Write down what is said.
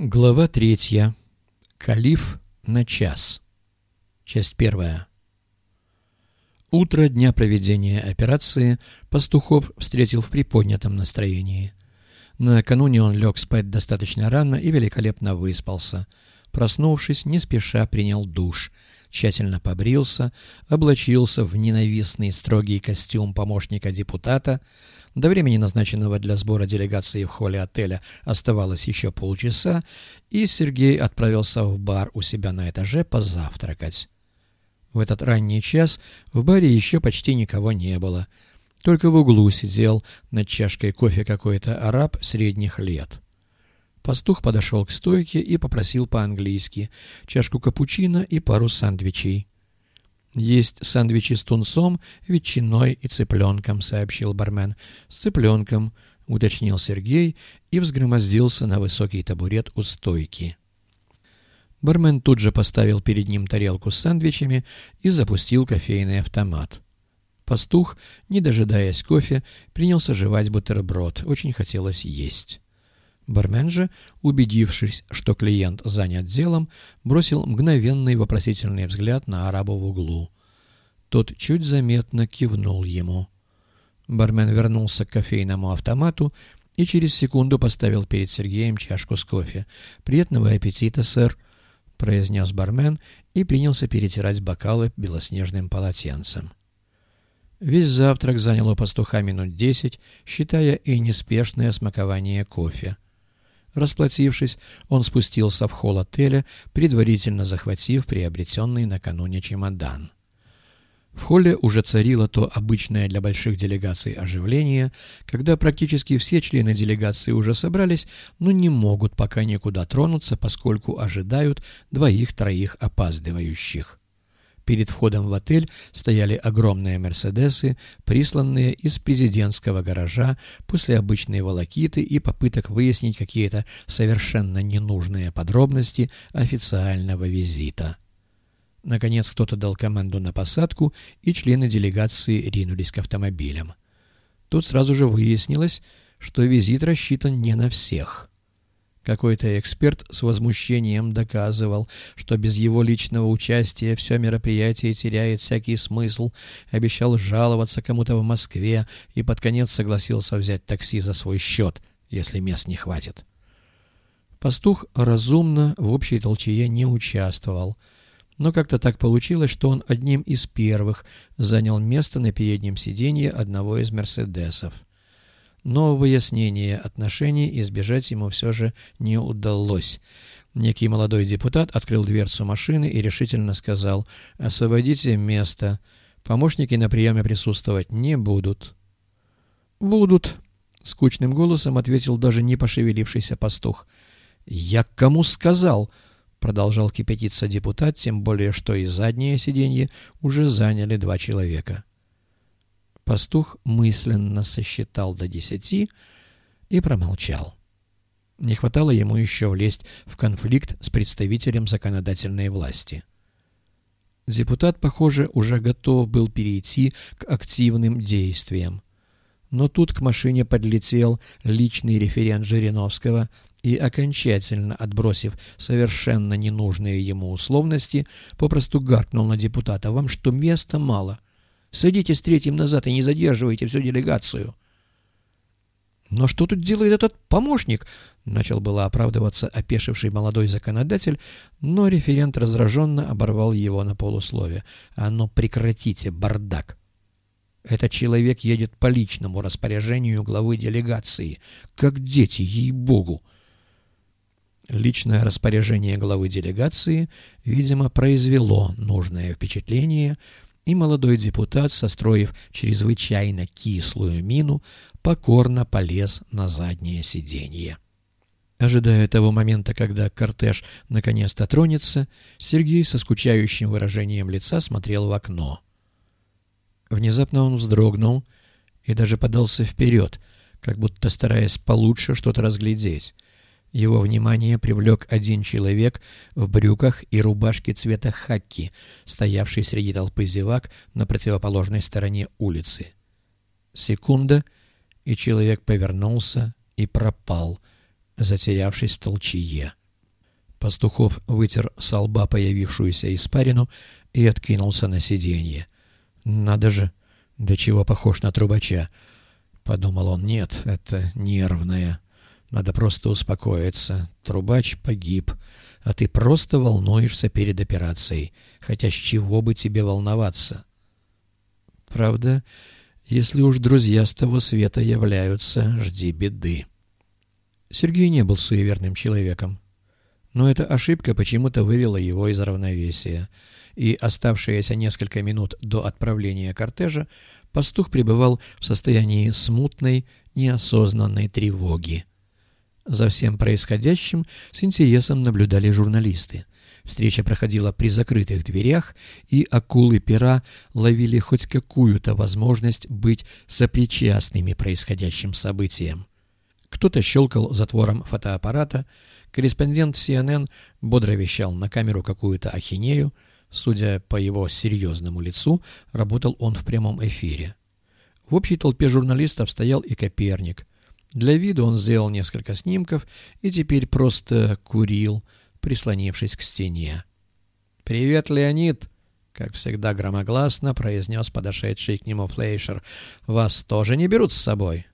Глава 3. Калиф на час. Часть 1. Утро дня проведения операции Пастухов встретил в приподнятом настроении. Накануне он лег спать достаточно рано и великолепно выспался. Проснувшись, не спеша принял душ, тщательно побрился, облачился в ненавистный строгий костюм помощника депутата. До времени, назначенного для сбора делегации в холле отеля, оставалось еще полчаса, и Сергей отправился в бар у себя на этаже позавтракать. В этот ранний час в баре еще почти никого не было. Только в углу сидел над чашкой кофе какой-то араб средних лет. Пастух подошел к стойке и попросил по-английски чашку капучино и пару сэндвичей. «Есть сэндвичи с тунцом, ветчиной и цыпленком», — сообщил бармен. «С цыпленком», — уточнил Сергей и взгромоздился на высокий табурет у стойки. Бармен тут же поставил перед ним тарелку с сэндвичами и запустил кофейный автомат. Пастух, не дожидаясь кофе, принялся жевать бутерброд. Очень хотелось есть. Бармен же, убедившись, что клиент занят делом, бросил мгновенный вопросительный взгляд на араба в углу. Тот чуть заметно кивнул ему. Бармен вернулся к кофейному автомату и через секунду поставил перед Сергеем чашку с кофе. «Приятного аппетита, сэр», — произнес бармен и принялся перетирать бокалы белоснежным полотенцем. Весь завтрак занял у пастуха минут 10, считая и неспешное смакование кофе. Расплатившись, он спустился в холл отеля, предварительно захватив приобретенный накануне чемодан. В холле уже царило то обычное для больших делегаций оживление, когда практически все члены делегации уже собрались, но не могут пока никуда тронуться, поскольку ожидают 2-3 опаздывающих. Перед входом в отель стояли огромные «Мерседесы», присланные из президентского гаража после обычной волокиты и попыток выяснить какие-то совершенно ненужные подробности официального визита. Наконец кто-то дал команду на посадку, и члены делегации ринулись к автомобилям. Тут сразу же выяснилось, что визит рассчитан не на всех. Какой-то эксперт с возмущением доказывал, что без его личного участия все мероприятие теряет всякий смысл, обещал жаловаться кому-то в Москве и под конец согласился взять такси за свой счет, если мест не хватит. Пастух разумно в общей толчее не участвовал, но как-то так получилось, что он одним из первых занял место на переднем сиденье одного из «Мерседесов». Но выяснения отношений избежать ему все же не удалось. Некий молодой депутат открыл дверцу машины и решительно сказал: «Освободите место. Помощники на приеме присутствовать не будут». «Будут», — скучным голосом ответил даже не пошевелившийся пастух. «Я кому сказал?» — продолжал кипятиться депутат, тем более что и заднее сиденье уже заняли 2 человека. Пастух мысленно сосчитал до 10 и промолчал. Не хватало ему еще влезть в конфликт с представителем законодательной власти. Депутат, похоже, уже готов был перейти к активным действиям. Но тут к машине подлетел личный референт Жириновского и, окончательно отбросив совершенно ненужные ему условности, попросту гаркнул на депутата: «Вам что, места мало? Садитесь 3-м назад и не задерживайте всю делегацию». «Но что тут делает этот помощник?» — начал было оправдываться опешивший молодой законодатель, но референт раздраженно оборвал его на полуслове. «А ну прекратите бардак! Этот человек едет по личному распоряжению главы делегации. Как дети, ей-богу!» Личное распоряжение главы делегации, видимо, произвело нужное впечатление, и молодой депутат, состроив чрезвычайно кислую мину, покорно полез на заднее сиденье. Ожидая того момента, когда кортеж наконец-то тронется, Сергей со скучающим выражением лица смотрел в окно. Внезапно он вздрогнул и даже подался вперед, как будто стараясь получше что-то разглядеть. Его внимание привлек один человек в брюках и рубашке цвета хаки, стоявший среди толпы зевак на противоположной стороне улицы. Секунда, и человек повернулся и пропал, затерявшись в толчее. Пастухов вытер со лба появившуюся испарину и откинулся на сиденье. «Надо же, до чего похож на трубача!» — подумал он. «Нет, это нервное. Надо просто успокоиться. Трубач погиб, а ты просто волнуешься перед операцией. Хотя с чего бы тебе волноваться? Правда, если уж друзья с того света являются, жди беды». Сергей не был суеверным человеком. Но эта ошибка почему-то вывела его из равновесия, и оставшиеся несколько минут до отправления кортежа пастух пребывал в состоянии смутной, неосознанной тревоги. За всем происходящим с интересом наблюдали журналисты. Встреча проходила при закрытых дверях, и акулы пера ловили хоть какую-то возможность быть сопричастными происходящим событиям. Кто-то щелкал затвором фотоаппарата, корреспондент CNN бодро вещал на камеру какую-то ахинею. Судя по его серьезному лицу, работал он в прямом эфире. В общей толпе журналистов стоял и Коперник. Для виду он сделал несколько снимков и теперь просто курил, прислонившись к стене. «Привет, Леонид!» — как всегда громогласно произнес подошедший к нему Флейшер. «Вас тоже не берут с собой?»